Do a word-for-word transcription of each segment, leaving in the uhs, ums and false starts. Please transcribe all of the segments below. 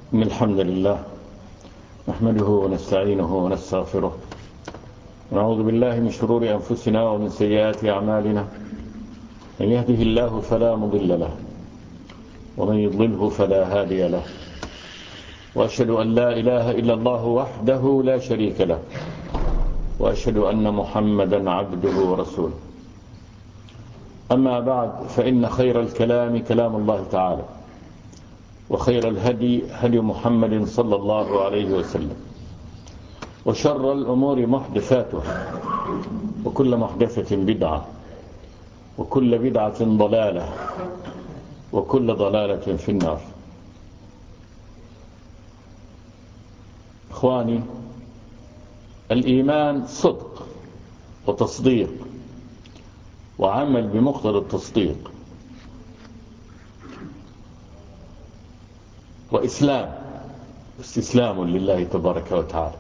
إن الحمد لله نحمده ونستعينه ونستغفره ونعوذ بالله من شرور أنفسنا ومن سيئات أعمالنا. من يهده الله فلا مضل له ومن يضلله فلا هادي له، وأشهد أن لا إله إلا الله وحده لا شريك له، وأشهد أن محمدا عبده ورسوله. أما بعد، فإن خير الكلام كلام الله تعالى، وخير الهدي هدي محمد صلى الله عليه وسلم، وشر الأمور محدثاتها، وكل محدثة بدعة، وكل بدعة ضلالة، وكل ضلالة في النار. إخواني، الإيمان صدق وتصديق وعمل بمقتضى التصديق، وإسلام استسلام لله تبارك وتعالى.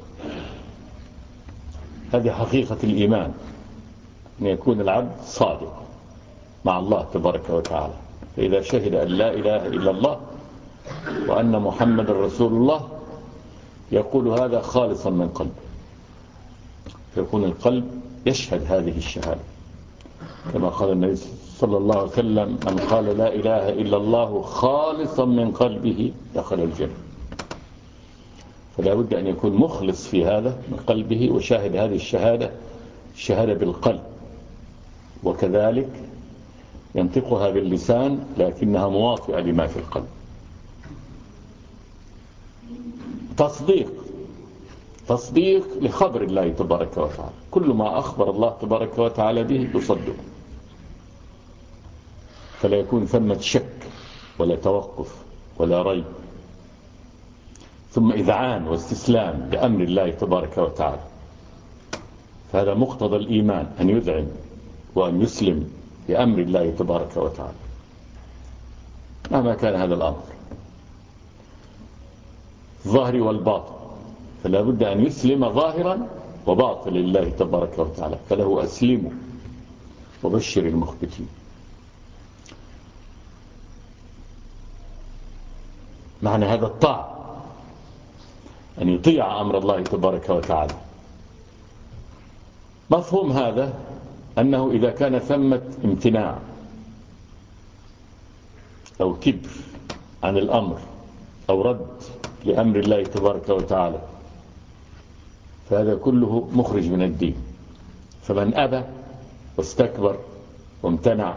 هذه حقيقة الإيمان، أن يكون العبد صادق مع الله تبارك وتعالى. فإذا شهد أن لا إله إلا الله وأن محمد رسول الله يقول هذا خالصا من قلبه، فيكون القلب يشهد هذه الشهادة، كما قال النبي صلى الله عليه وسلم: من قال لا إله إلا الله خالصا من قلبه دخل الجنة. فلا بد أن يكون مخلص في هذا من قلبه، وشاهد هذه الشهادة الشهادة بالقلب، وكذلك ينطقها باللسان لكنها مواطئة لما في القلب. تصديق تصديق لخبر الله تبارك وتعالى، كل ما أخبر الله تبارك وتعالى به يصدق، فلا يكون ثمة شك ولا توقف ولا ريب. ثم إذعان واستسلام لأمر الله تبارك وتعالى، فهذا مقتضى الإيمان، أن يذعن وأن يسلم لأمر الله تبارك وتعالى مهما كان هذا الأمر، الظاهر والباطن. فلا بد أن يسلم ظاهرا وباطن لله تبارك وتعالى، فله أسلموا وبشر المخبتين. معنى هذا الطاعة، أن يطيع أمر الله تبارك وتعالى. مفهوم هذا أنه إذا كان ثمة امتناع أو كبر عن الأمر أو رد لأمر الله تبارك وتعالى، فهذا كله مخرج من الدين. فمن أبى واستكبر وامتنع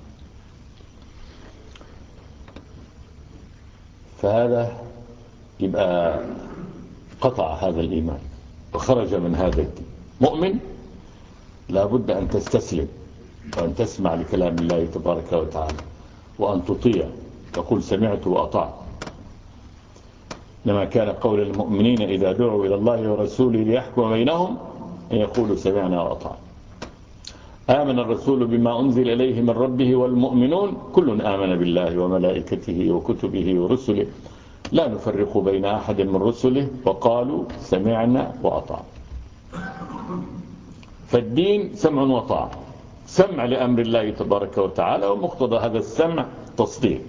فهذا يبقى قطع هذا الإيمان وخرج من هذا الدين. مؤمن لا بد أن تستسلم وأن تسمع لكلام الله تبارك وتعالى وأن تطيع، تقول سمعت وأطعت. لما كان قول المؤمنين إذا دعوا إلى الله ورسوله ليحكم بينهم أن يقولوا سمعنا وأطعنا. آمن الرسول بما أنزل إليه من ربه والمؤمنون كل آمن بالله وملائكته وكتبه ورسله لا نفرق بين أحد من رسله وقالوا سمعنا وأطعنا. فالدين سمع وطاعة، سمع لأمر الله تبارك وتعالى، ومقتضى هذا السمع تصديق.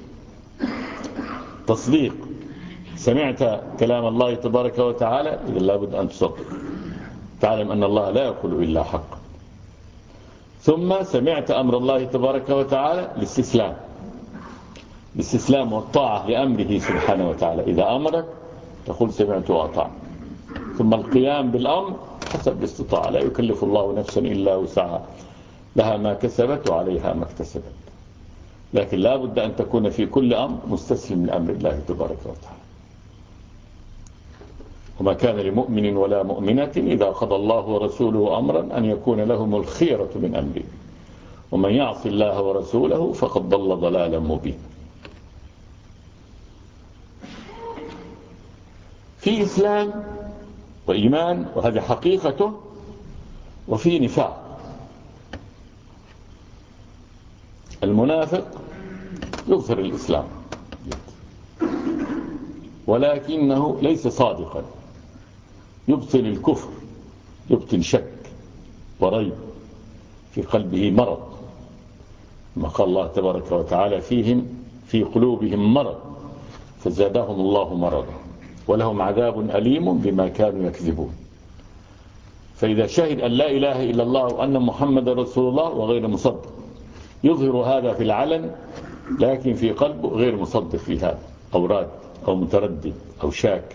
تصديق سمعت كلام الله تبارك وتعالى، إذا لابد أن تصدق، تعلم أن الله لا يقول إلا حق. ثم سمعت أمر الله تبارك وتعالى الاستسلام، الاستسلام والطاعة لأمره سبحانه وتعالى. إذا أمرك تقول سمعت وأطعت. ثم القيام بالأمر حسب الاستطاعة، لا يكلف الله نفسا إلا وسعها، لها ما كسبت وعليها ما اكتسبت. لكن لا بد أن تكون في كل أمر مستسلم لأمر الله تبارك وتعالى. وما كان لمؤمن ولا مؤمنة إذا قضى الله ورسوله أمرا أن يكون لهم الخيرة من أمره، ومن يعص الله ورسوله فقد ضل ضلالا مبينا. في إسلام وإيمان، وهذه حقيقته، وفي نفاق. المنافق يظهر الإسلام ولكنه ليس صادقا، يبطن الكفر، يبطن شك وريب، في قلبه مرض، ما قال الله تبارك وتعالى فيهم في قلوبهم مرض فزادهم الله مرضا ولهم عذاب أليم بما كانوا يكذبون. فإذا شهد أن لا إله إلا الله وأن محمد رسول الله وغير مصدق، يظهر هذا في العلن لكن في قلبه غير مصدق في هذا، أو راد أو متردد أو شاك.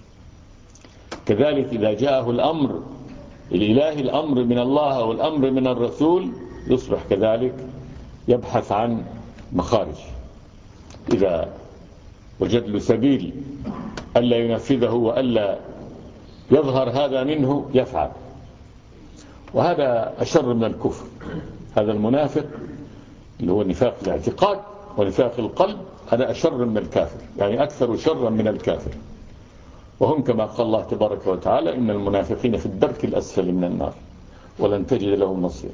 كذلك إذا جاءه الأمر الإلهي، الأمر من الله أو الأمر من الرسول، يصبح كذلك يبحث عن مخارج. إذا وجد له سبيل ألا ينفذه وألا يظهر هذا منه يفعل. وهذا أشر من الكفر. هذا المنافق اللي هو نفاق الاعتقاد ونفاق القلب، هذا أشر من الكافر، يعني أكثر شرا من الكافر. وهم كما قال الله تبارك وتعالى إن المنافقين في الدرك الأسفل من النار ولن تجد لهم نصير.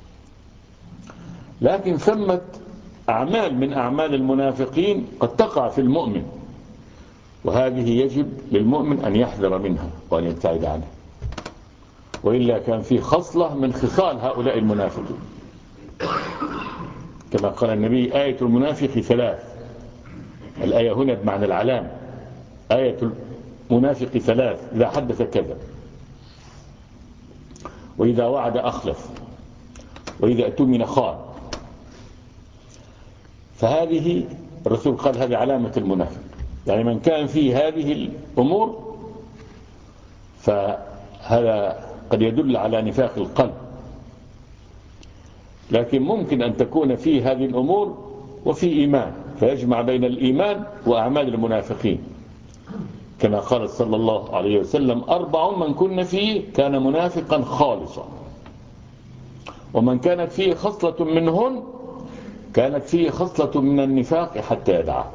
لكن ثمة أعمال من أعمال المنافقين قد تقع في المؤمن، وهذه يجب للمؤمن أن يحذر منها وأن يبتعد عنها، وإلا كان في خصلة من خصال هؤلاء المنافقين. كما قال النبي آية المنافق ثلاث. الآية هنا بمعنى العلام. آية المنافق ثلاث: إذا حدث كذب، وإذا وعد أخلف، وإذا اؤتمن خان. فهذه الرسول قال هذه علامة المنافق، يعني من كان فيه هذه الأمور فهذا قد يدل على نفاق القلب. لكن ممكن أن تكون فيه هذه الأمور وفي إيمان، فيجمع بين الإيمان وأعمال المنافقين، كما قال صلى الله عليه وسلم: أربع من كن فيه كان منافقا خالصا، ومن كانت فيه خصلة منهن كانت فيه خصلة من النفاق حتى يدعها.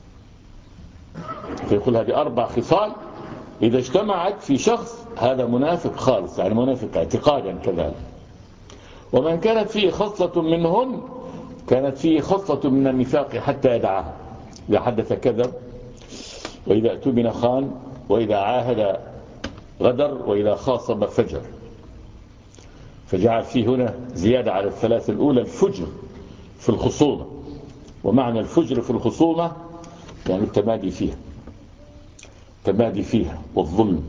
فيقول هذه أربع خصال إذا اجتمعت في شخص هذا منافق خالص، يعني منافق اعتقادا كذلك. ومن كانت فيه خصلة منهن كانت فيه خصلة من النفاق حتى يدعها. إذا حدث كذب، وإذا اؤتمن خان، وإذا عاهد غدر، وإذا خاصم فجر. فجعل فيه هنا زيادة على الثلاث الأولى الفجر في الخصومة. ومعنى الفجر في الخصومة يعني التمادي فيها، التمادي فيها والظلم،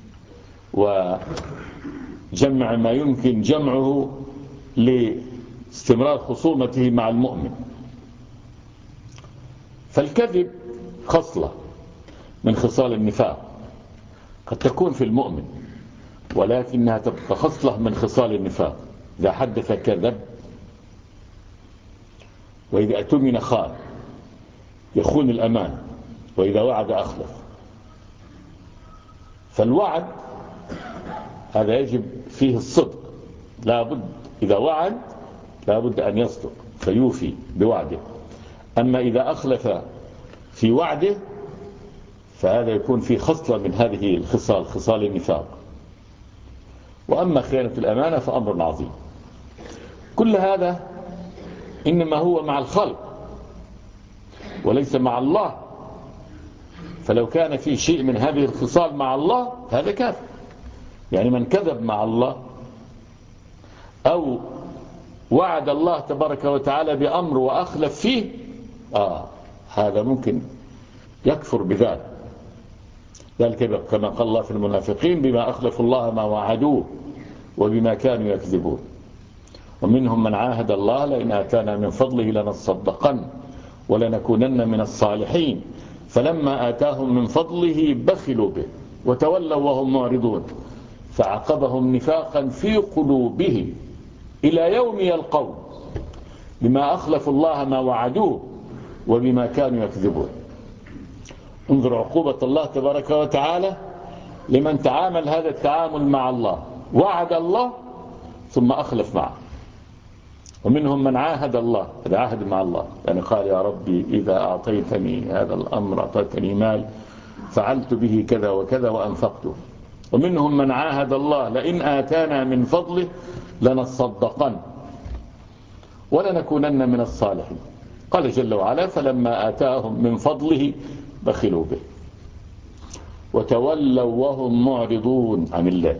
وجمع ما يمكن جمعه لاستمرار خصومته مع المؤمن. فالكذب خصلة من خصال النفاق قد تكون في المؤمن، ولكنها تبقى خصلة من خصال النفاق. إذا حدث كذب، وإذا اؤتمن خان، يخون الأمان، وإذا وعد أخلف. فالوعد هذا يجب فيه الصدق، لا بد إذا وعد لا بد أن يصدق فيوفي بوعده. أما إذا أخلف في وعده فهذا يكون فيه خصلة من هذه الخصال، خصال النفاق. وأما خيانة الأمانة فأمر عظيم. كل هذا إنما هو مع الخلق وليس مع الله. فلو كان في شيء من هذه الخصال مع الله هذا كافر. يعني من كذب مع الله أو وعد الله تبارك وتعالى بأمر وأخلف فيه، آه هذا ممكن يكفر بذلك. ذلك كما قال الله في المنافقين: بما أخلفوا الله ما وعدوه وبما كانوا يكذبون. ومنهم من عاهد الله لئن آتانا من فضله لنصدقن ولنكونن من الصالحين فلما آتاهم من فضله بخلوا به وتولوا وهم معرضون فعقبهم نفاقا في قلوبهم إلى يوم يلقون بما أخلفوا الله ما وعدوه وبما كانوا يكذبون. انظر عقوبة الله تبارك وتعالى لمن تعامل هذا التعامل مع الله، وعد الله ثم أخلف معه. ومنهم من عاهد الله، هذا عهد مع الله، يعني قال: يا ربي إذا أعطيتني هذا الأمر، أعطيتني مال، فعلت به كذا وكذا وأنفقته. ومنهم من عاهد الله لئن آتانا من فضله لنصدقن ولنكونن من الصالحين. قال جل وعلا: فلما آتاهم من فضله بخلوا به وتولوا وهم معرضون عن الله.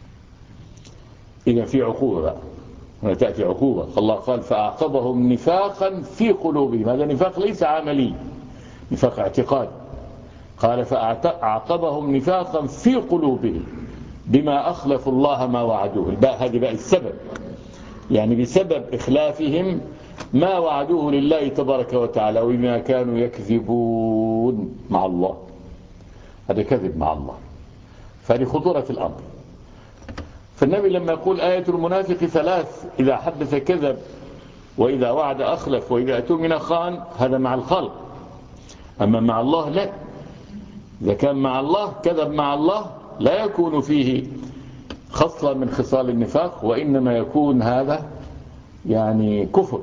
إذا في عقوبة بقى، هنا تأتي عقوبة. الله قال: فأعقبهم نفاقا في قلوبهم. هذا نفاق ليس عملي، نفاق اعتقاد. قال فأعقبهم نفاقا في قلوبهم بما أخلفوا الله ما وعدوه. الباء هذه بقى السبب، يعني بسبب إخلافهم ما وعدوه لله تبارك وتعالى وبما كانوا يكذبون مع الله. هذا كذب مع الله، فهذه خطورة الأمر. فالنبي لما يقول آية المنافق ثلاث: إذا حدث كذب، وإذا وعد أخلف، وإذا أتمن خان، هذا مع الخلق. أما مع الله لا. إذا كان مع الله كذب مع الله لا يكون فيه خصلة من خصال النفاق، وإنما يكون هذا يعني كفر.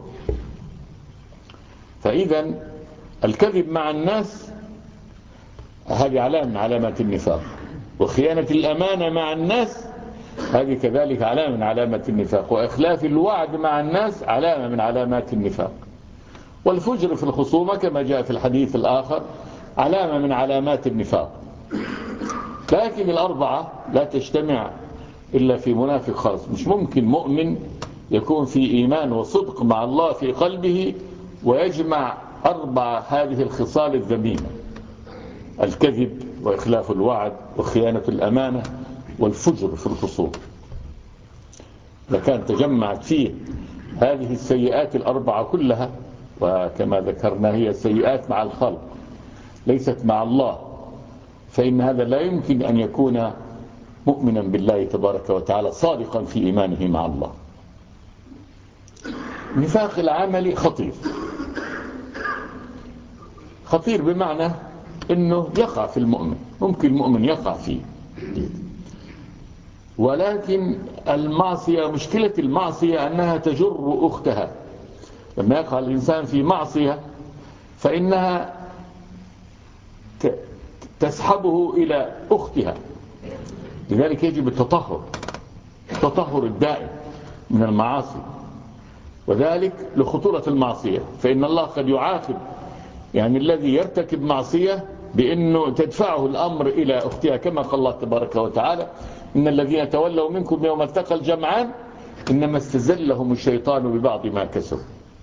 فإذا الكذب مع الناس هذه علامة من علامات النفاق، وخيانة الأمانة مع الناس هذه كذلك علامة من علامة النفاق، وإخلاف الوعد مع الناس علامة من علامات النفاق، والفجر في الخصومة كما جاء في الحديث الآخر علامة من علامات النفاق. لكن الأربعة لا تجتمع إلا في منافق خالص. مش ممكن مؤمن يكون في إيمان وصدق مع الله في قلبه ويجمع أربع هذه الخصال الذميمة: الكذب، وإخلاف الوعد، وخيانة الأمانة، والفجر في الخصوم. إذا كانت تجمعت فيه هذه السيئات الأربعة كلها، وكما ذكرنا هي سيئات مع الخلق ليست مع الله، فإن هذا لا يمكن أن يكون مؤمنا بالله تبارك وتعالى صادقا في إيمانه مع الله. نفاق العمل خطير، خطير بمعنى أنه يقع في المؤمن، ممكن المؤمن يقع فيه. ولكن المعصية، مشكلة المعصية أنها تجر أختها. لما يقع الإنسان في معصية فإنها تسحبه إلى أختها. لذلك يجب التطهر، التطهر الدائم من المعاصي، وذلك لخطورة المعصية. فإن الله قد يعاقب يعني الذي يرتكب معصية بأنه تدفعه الأمر إلى أختها، كما قال الله تبارك وتعالى: إن الذين تولوا منكم يوم التقى الجمعان إنما استزلهم الشيطان ببعض ما كسبوا.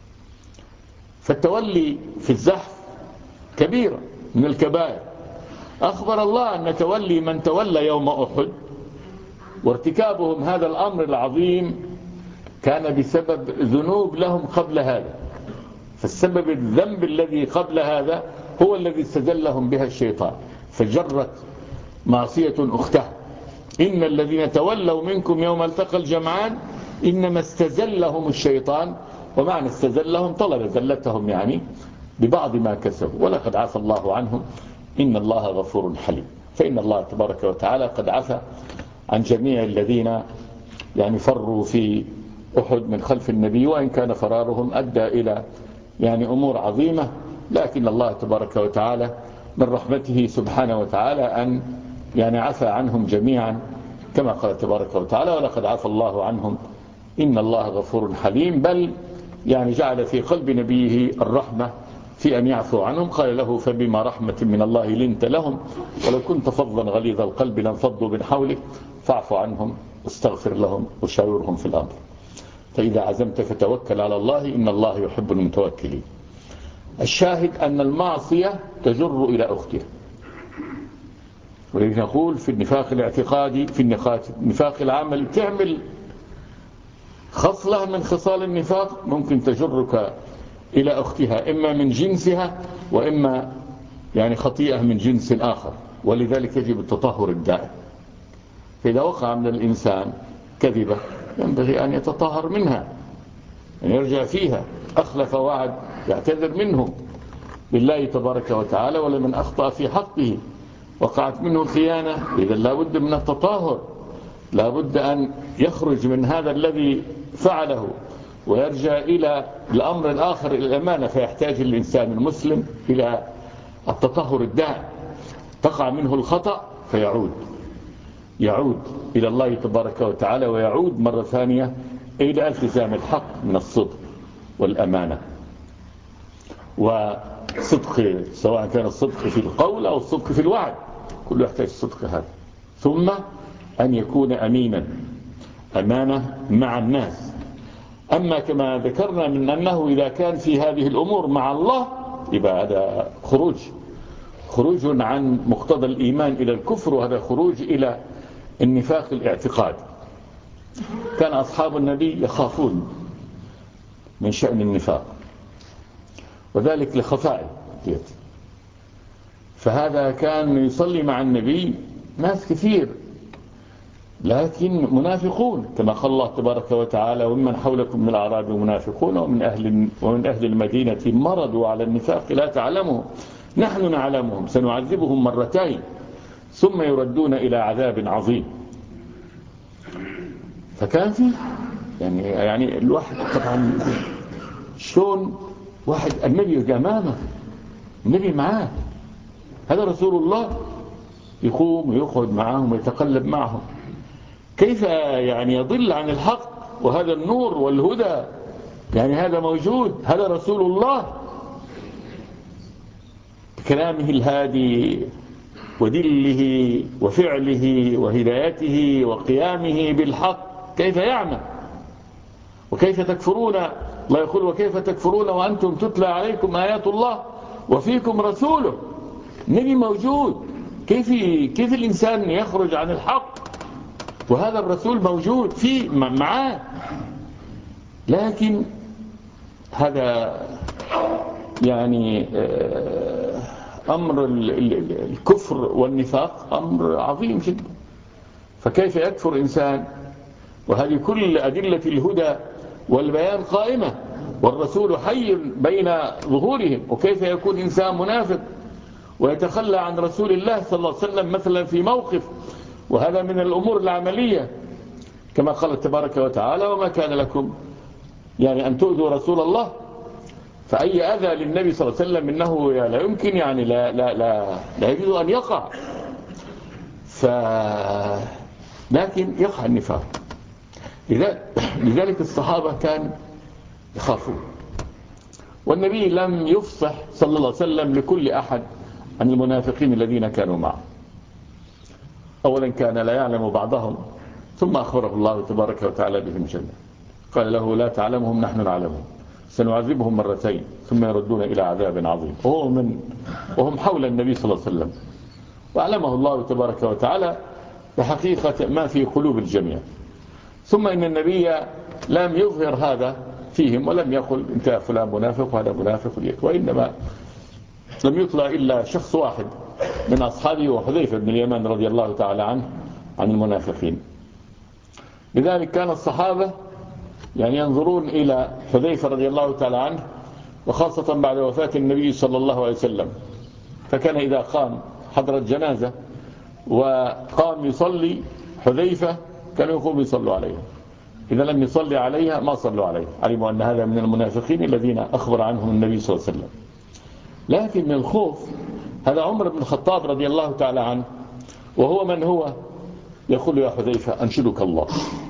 فالتولي في الزحف كبيرة من الكبائر. أخبر الله أن تولي من تولى يوم أحد وارتكابهم هذا الأمر العظيم كان بسبب ذنوب لهم قبل هذا، فالسبب الذنب الذي قبل هذا هو الذي استزلهم بها الشيطان، فجرت معصية أختها. إن الذين تولوا منكم يوم التقى الجمعان إنما استزلهم الشيطان، ومعنى استزلهم طلب زلتهم يعني ببعض ما كسبوا، ولقد عفى الله عنهم إن الله غفور حليم. فإن الله تبارك وتعالى قد عفى عن جميع الذين يعني فروا في أحد من خلف النبي، وإن كان فرارهم أدى إلى يعني أمور عظيمة، لكن الله تبارك وتعالى من رحمته سبحانه وتعالى أن يعني عفى عنهم جميعا، كما قال تبارك وتعالى: ولقد عفى الله عنهم إن الله غفور حليم. بل يعني جعل في قلب نبيه الرحمة في أن يعفو عنهم. قال له: فبما رحمة من الله لنت لهم ولو كنت فظا غليظ القلب لانفضوا من حولك فاعف عنهم واستغفر لهم وشاورهم في الأمر. فإذا عزمت فتوكل على الله إن الله يحب المتوكلين. الشاهد أن المعصية تجر إلى أختها. ولذلك نقول في النفاق الاعتقادي، في النفاق العمل، تعمل خصلة من خصال النفاق ممكن تجرك إلى أختها، إما من جنسها وإما يعني خطيئة من جنس آخر. ولذلك يجب التطهر الدائم. فإذا وقع من الإنسان كذبة ينبغي أن يتطهر منها، أن يرجع فيها. أخلف وعد يعتذر منه لله تبارك وتعالى، ولمن أخطأ في حقه وقعت منه الخيانة إذا لا بد من التطهر، لا بد أن يخرج من هذا الذي فعله ويرجع إلى الأمر الآخر، إلى الأمانة. فيحتاج الإنسان المسلم إلى التطهر الدائم. تقع منه الخطأ فيعود يعود إلى الله تبارك وتعالى، ويعود مرة ثانية إلى التزام الحق من الصدق والأمانة وصدق، سواء كان الصدق في القول أو الصدق في الوعد، كله يحتاج الصدق هذا. ثم أن يكون أمينا، أمانة مع الناس. أما كما ذكرنا من أنه إذا كان في هذه الأمور مع الله يبقى هذا خروج خروج عن مقتضى الإيمان إلى الكفر، وهذا خروج إلى النفاق الاعتقاد. كان أصحاب النبي يخافون من شأن النفاق، وذلك لخفائه، فهذا كان يصلي مع النبي ناس كثير لكن منافقون، كما قال الله تبارك وتعالى: ومن حولكم من الأعراب منافقون ومن أهل, ومن أهل المدينة مرضوا على النفاق لا تعلمهم نحن نعلمهم سنعذبهم مرتين ثم يردون إلى عذاب عظيم. فكان في يعني يعني الواحد طبعا شلون واحد النبي أمامه، النبي معاه، هذا رسول الله، يقوم ويقعد معهم ويتقلب معهم، كيف يعني يضل عن الحق وهذا النور والهدى؟ يعني هذا موجود، هذا رسول الله بكلامه الهادي ودله وفعله وهدايته وقيامه بالحق، كيف يعمل؟ وكيف تكفرون؟ الله يقول: وكيف تكفرون وأنتم تتلى عليكم آيات الله وفيكم رسوله. النبي موجود، كيف كيف الإنسان يخرج عن الحق وهذا الرسول موجود فيه معاه؟ لكن هذا يعني أمر الكفر والنفاق أمر عظيم جدا. فكيف يكفر إنسان وهذه كل أدلة الهدى والبيان قائمة والرسول حي بين ظهورهم؟ وكيف يكون إنسان منافق ويتخلى عن رسول الله صلى الله عليه وسلم مثلا في موقف؟ وهذا من الأمور العملية، كما قال تبارك وتعالى: وما كان لكم يعني أن تؤذوا رسول الله. فأي أذى للنبي صلى الله عليه وسلم إنه لا يمكن يعني لا, لا, لا, لا يجوز أن يقع. ف... لكن يقع النفاق. لذلك الصحابة كان يخافون، والنبي لم يفصح صلى الله عليه وسلم لكل أحد عن المنافقين الذين كانوا معه. أولا كان لا يعلم بعضهم، ثم أخبره الله تبارك وتعالى بهم جنة، قال له: لا تعلمهم نحن نعلمهم سنعذبهم مرتين ثم يردون إلى عذاب عظيم. وهو من وهم حول النبي صلى الله عليه وسلم، وأعلمه الله تبارك وتعالى بحقيقة ما في قلوب الجميع. ثم إن النبي لم يظهر هذا فيهم ولم يقل: انت فلان منافق وهذا منافق، وإنما لم يطلع إلا شخص واحد من أصحابه وحذيفة بن اليمان رضي الله تعالى عنه عن المنافقين. لذلك كان الصحابة يعني ينظرون إلى حذيفة رضي الله تعالى عنه، وخاصة بعد وفاة النبي صلى الله عليه وسلم، فكان إذا قام حضرت جنازة وقام يصلي حذيفة كانوا يقوموا يصلوا عليها، إذا لم يصلي عليها ما صلوا عليه، علموا أن هذا من المنافقين الذين أخبر عنهم النبي صلى الله عليه وسلم. لكن من الخوف هذا عمر بن الخطاب رضي الله تعالى عنه، وهو من هو يقول: يا حذيفة أنشدك الله،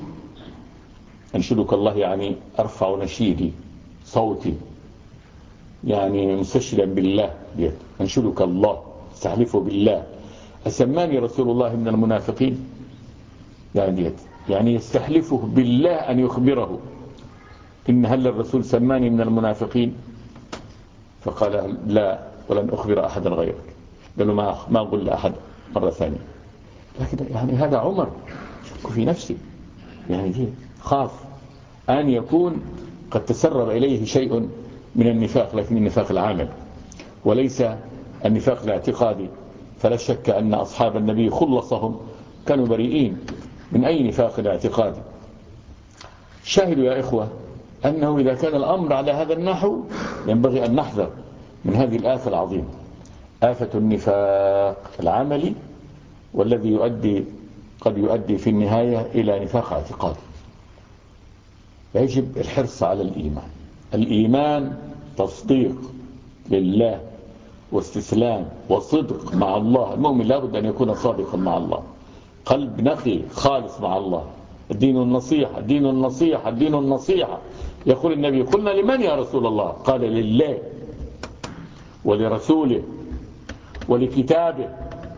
أنشدك الله يعني أرفع نشيدي صوتي يعني مستشهدا بالله، أنشدك الله استحلفه بالله، أسماني رسول الله من المنافقين؟ يعني يعني يستحلفه بالله أن يخبره إن هل الرسول سماني من المنافقين؟ فقال: لا، ولن أخبر أحدا غيرك. قالوا: ما ما أقول لأحد مرة ثانية. لكن يعني هذا عمر في نفسه يعني دي خاف أن يكون قد تسرب إليه شيء من النفاق، لكن النفاق العامل وليس النفاق الاعتقادي. فلا شك أن أصحاب النبي خلصهم كانوا بريئين من أي نفاق اعتقادي. شاهدوا يا إخوة أنه إذا كان الأمر على هذا النحو ينبغي أن نحذر من هذه الآفة العظيمة، آفة النفاق العملي، والذي يؤدي قد يؤدي في النهاية إلى نفاق اعتقادي. يجب الحرص على الإيمان. الإيمان تصديق لله واستسلام وصدق مع الله. المؤمن لابد أن يكون صادقا مع الله، قلب نقي خالص مع الله. الدين النصيحة، الدين النصيحة، الدين النصيحة. يقول النبي: قلنا لمن يا رسول الله؟ قال: لله ولرسوله ولكتابه،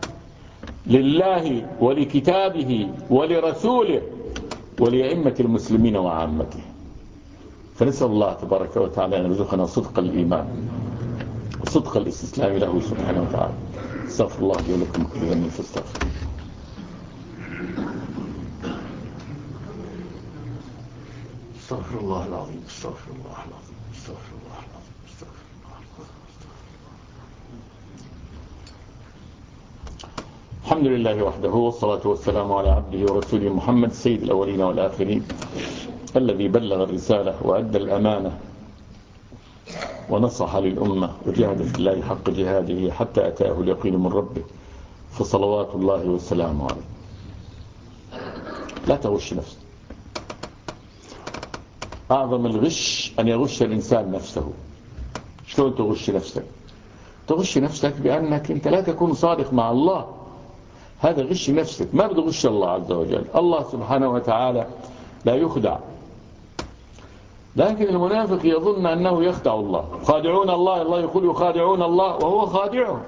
لله ولكتابه ولرسوله ولأئمة المسلمين وعامته. فنسأل الله تبارك وتعالى أن يرزقنا صدق الإيمان صدق الاستسلام له سبحانه وتعالى. استغفر الله لي ولكم كل ذنب فاستغفر. استغفر الله العظيم استغفر الله العظيم استغفر الله العظيم استغفر الله العظيم. الحمد لله وحده والصلاة والسلام على عبده ورسوله محمد سيد الأولين والآخرين الذي بلغ الرسالة وأدى الأمانة ونصح للأمة وجاهد في الله حق جهاده حتى أتاه اليقين من ربه، فصلوات الله والسلام عليه. لا تغش نفسك. أعظم الغش أن يغش الإنسان نفسه. شلون تغش نفسك؟ تغش نفسك بأنك أنت لا تكون صادق مع الله. هذا غش نفسك، ما بتغش الله عز وجل. الله سبحانه وتعالى لا يخدع، لكن المنافق يظن أنه يخدع الله. خادعون الله، الله يقول يخادعون الله وهو خادعهم.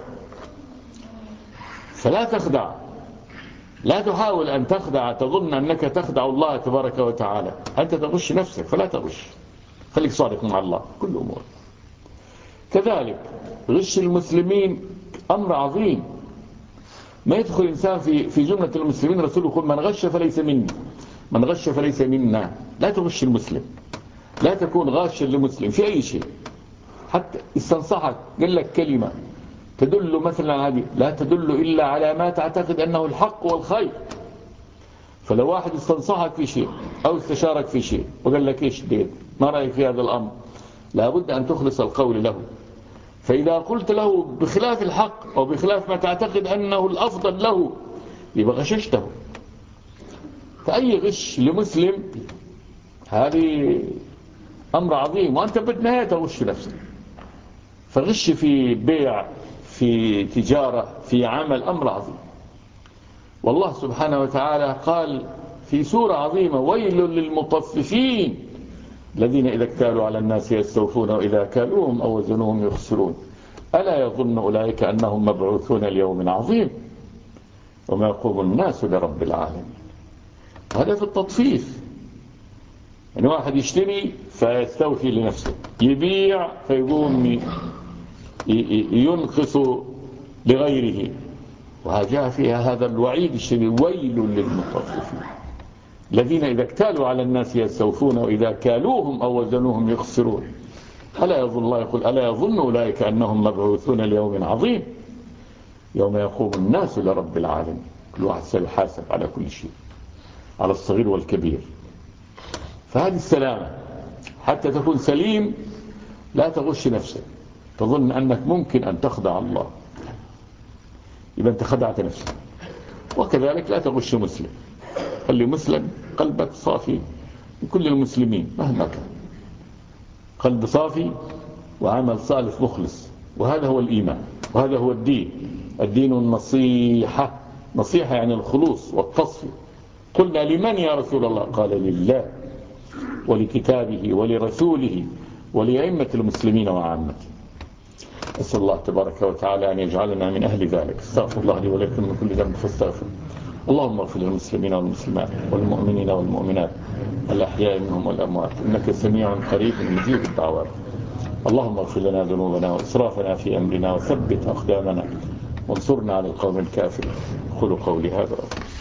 فلا تخدع، لا تحاول أن تخدع تظن أنك تخدع الله تبارك وتعالى. أنت تغش نفسك، فلا تغش. خليك صادق مع الله كل أمور. كذلك غش المسلمين أمر عظيم. ما يدخل إنسان في في جملة المسلمين رسول يقول من غش فليس مني، من غش فليس منا. لا تغش المسلم، لا تكون غاشا لمسلم في أي شيء. حتى استنصحك قال لك كلمة تدل مثلا هذه لا تدل إلا على ما تعتقد أنه الحق والخير. فلو واحد استنصحك في شيء أو استشارك في شيء وقال لك إيش ديت، ما رأيك في هذا الأمر، لابد أن تخلص القول له. فإذا قلت له بخلاف الحق أو بخلاف ما تعتقد أنه الأفضل له يبقى غششته. فأي غش لمسلم هذه أمر عظيم، وأنت بالنهاية تغش نفسك. فغش في بيع، في تجارة، في عمل، أمر عظيم. والله سبحانه وتعالى قال في سورة عظيمة ويل للمطففين الذين إذا اكتالوا على الناس يستوفون وإذا كالوهم أو وزنوهم يخسرون ألا يظن أولئك أنهم مبعوثون ليوم عظيم وما يقوم الناس لرب العالمين. هذا في التطفيف، يعني واحد يشتري فيستوفي لنفسه، يبيع فيقوم ينقص لغيره، وجاء فيها هذا الوعيد الشديد ويل للمطففين الذين إذا اكتالوا على الناس يستوفون وإذا كالوهم أو وزنوهم يخسرون ألا يظن الله يقول ألا يظن أولئك أنهم مبعوثون ليوم عظيم يوم يقوم الناس لرب العالمين. كل واحد سيحاسب على كل شيء، على الصغير والكبير. فهذه السلامة حتى تكون سليم. لا تغش نفسك تظن أنك ممكن أن تخدع الله، يبقى أنت خدعت نفسك. وكذلك لا تغش مسلم، خلي مسلم قلبك صافي من كل المسلمين مهما كان، قلب صافي وعمل صالح مخلص. وهذا هو الإيمان وهذا هو الدين. الدين النصيحة، نصيحة يعني الخلوص والتصفي. قلنا لمن يا رسول الله؟ قال لله ولكتابه ولرسوله ولأئمة المسلمين وعامته. أسأل الله تبارك وتعالى أن يجعلنا من أهل ذلك. استغفر الله لي ولكم من كل ذنب فاستغفر. اللهم اغفر للمسلمين والمسلمات والمؤمنين والمؤمنات الأحياء منهم والأموات إنك سميع قريب مجيب الدعوات. اللهم اغفر لنا ذنوبنا وإسرافنا في أمرنا وثبت أقدامنا وانصرنا على القوم الكافرين. قولوا قولي هذا.